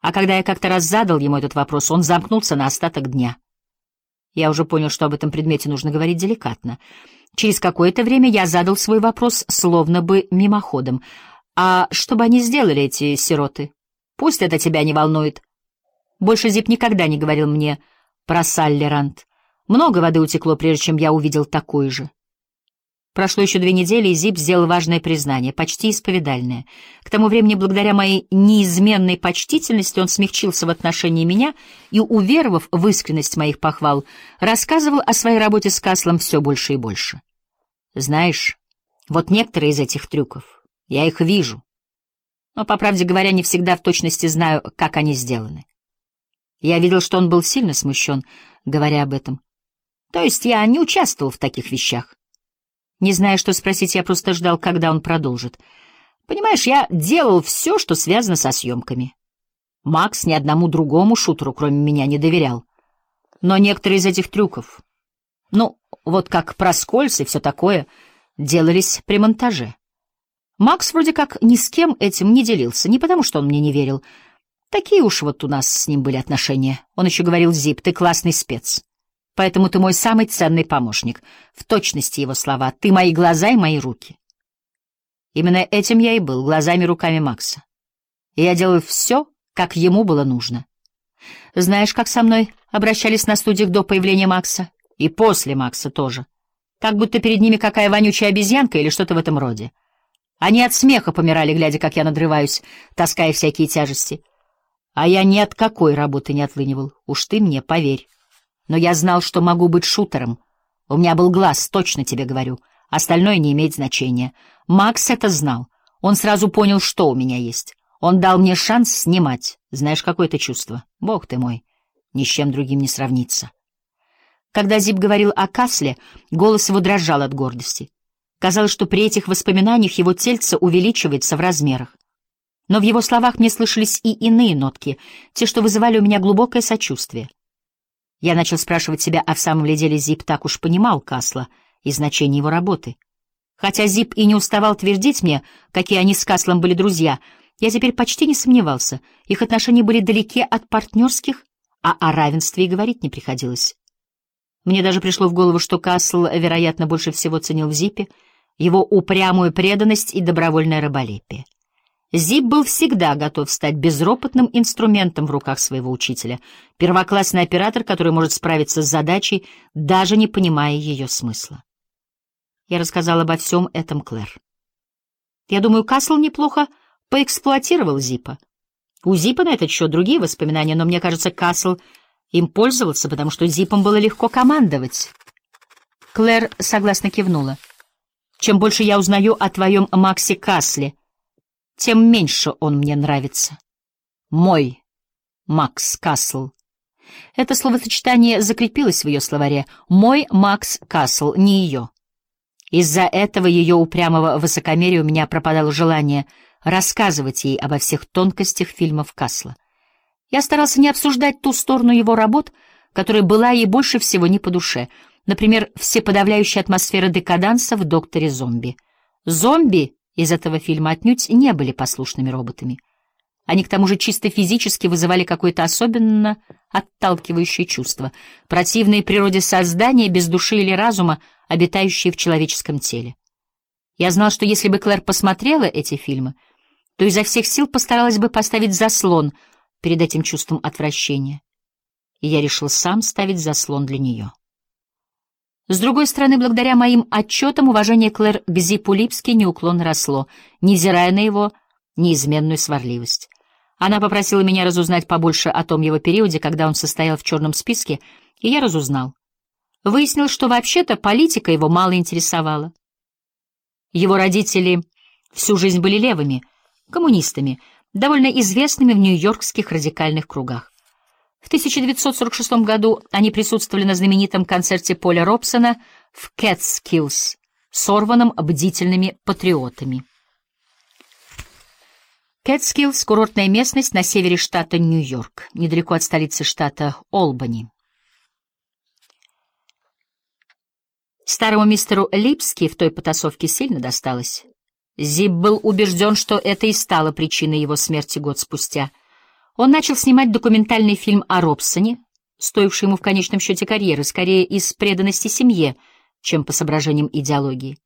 А когда я как-то раз задал ему этот вопрос, он замкнулся на остаток дня. Я уже понял, что об этом предмете нужно говорить деликатно. Через какое-то время я задал свой вопрос словно бы мимоходом. «А что бы они сделали, эти сироты? Пусть это тебя не волнует». Больше Зип никогда не говорил мне про Салли Рант. Много воды утекло, прежде чем я увидел такое же. Прошло еще 2 недели, и Зип сделал важное признание, почти исповедальное. К тому времени, благодаря моей неизменной почтительности, он смягчился в отношении меня и, уверовав в искренность моих похвал, рассказывал о своей работе с Каслом все больше и больше. Знаешь, вот некоторые из этих трюков, я их вижу, но, по правде говоря, не всегда в точности знаю, как они сделаны. Я видел, что он был сильно смущен, говоря об этом. То есть я не участвовал в таких вещах. Не зная, что спросить, я просто ждал, когда он продолжит. Понимаешь, я делал все, что связано со съемками. Макс ни одному другому шутеру, кроме меня, не доверял. Но некоторые из этих трюков, ну, вот как проскользь и все такое, делались при монтаже. Макс вроде как ни с кем этим не делился, не потому что он мне не верил. Такие уж вот у нас с ним были отношения. Он еще говорил: «Зип, ты классный спец. Поэтому ты мой самый ценный помощник». В точности его слова: «Ты мои глаза и мои руки». Именно этим я и был, глазами и руками Макса. И я делал все, как ему было нужно. Знаешь, как со мной обращались на студиях до появления Макса? И после Макса тоже. Как будто перед ними какая вонючая обезьянка или что-то в этом роде. Они от смеха помирали, глядя, как я надрываюсь, таская всякие тяжести. А я ни от какой работы не отлынивал, уж ты мне поверь. Но я знал, что могу быть шутером. У меня был глаз, точно тебе говорю. Остальное не имеет значения. Макс это знал. Он сразу понял, что у меня есть. Он дал мне шанс снимать. Знаешь, какое это чувство? Бог ты мой, ни с чем другим не сравнится. Когда Зип говорил о Касле, голос его дрожал от гордости. Казалось, что при этих воспоминаниях его тельце увеличивается в размерах. Но в его словах мне слышались и иные нотки, те, что вызывали у меня глубокое сочувствие. Я начал спрашивать себя, а в самом ли деле Зип так уж понимал Касла и значение его работы. Хотя Зип и не уставал твердить мне, какие они с Каслом были друзья, я теперь почти не сомневался. Их отношения были далеки от партнерских, а о равенстве и говорить не приходилось. Мне даже пришло в голову, что Касл, вероятно, больше всего ценил в Зипе его упрямую преданность и добровольное раболепие. Зип был всегда готов стать безропотным инструментом в руках своего учителя, первоклассный оператор, который может справиться с задачей, даже не понимая ее смысла. Я рассказал обо всем этом Клэр. Я думаю, Касл неплохо поэксплуатировал Зипа. У Зипа на этот счет другие воспоминания, но мне кажется, Касл им пользовался, потому что Зипом было легко командовать. Клэр согласно кивнула. Чем больше я узнаю о твоем Максе Касле, тем меньше он мне нравится. Мой Макс Касл. Это словосочетание закрепилось в ее словаре. Мой Макс Касл, не ее. Из-за этого ее упрямого высокомерия у меня пропадало желание рассказывать ей обо всех тонкостях фильмов Касла. Я старался не обсуждать ту сторону его работ, которая была ей больше всего не по душе. Например, всеподавляющая атмосфера декаданса в «Докторе Зомби». Зомби из этого фильма отнюдь не были послушными роботами. Они, к тому же, чисто физически вызывали какое-то особенно отталкивающее чувство, противное природе создания без души или разума, обитающие в человеческом теле. Я знал, что если бы Клэр посмотрела эти фильмы, то изо всех сил постаралась бы поставить заслон перед этим чувством отвращения. И я решил сам ставить заслон для нее. С другой стороны, благодаря моим отчетам, уважение Клэр к Зипу Липски неуклонно росло, невзирая на его неизменную сварливость. Она попросила меня разузнать побольше о том его периоде, когда он состоял в черном списке, и я разузнал. Выяснил, что вообще-то политика его мало интересовала. Его родители всю жизнь были левыми, коммунистами, довольно известными в нью-йоркских радикальных кругах. В 1946 году они присутствовали на знаменитом концерте Поля Робсона в Кэтскиллс, сорванном бдительными патриотами. Кэтскиллс — курортная местность на севере штата Нью-Йорк, недалеко от столицы штата Олбани. Старому мистеру Липски в той потасовке сильно досталось. Зип был убежден, что это и стало причиной его смерти год спустя. Он начал снимать документальный фильм о Робсоне, стоивший ему в конечном счете карьеры, скорее из преданности семье, чем по соображениям идеологии.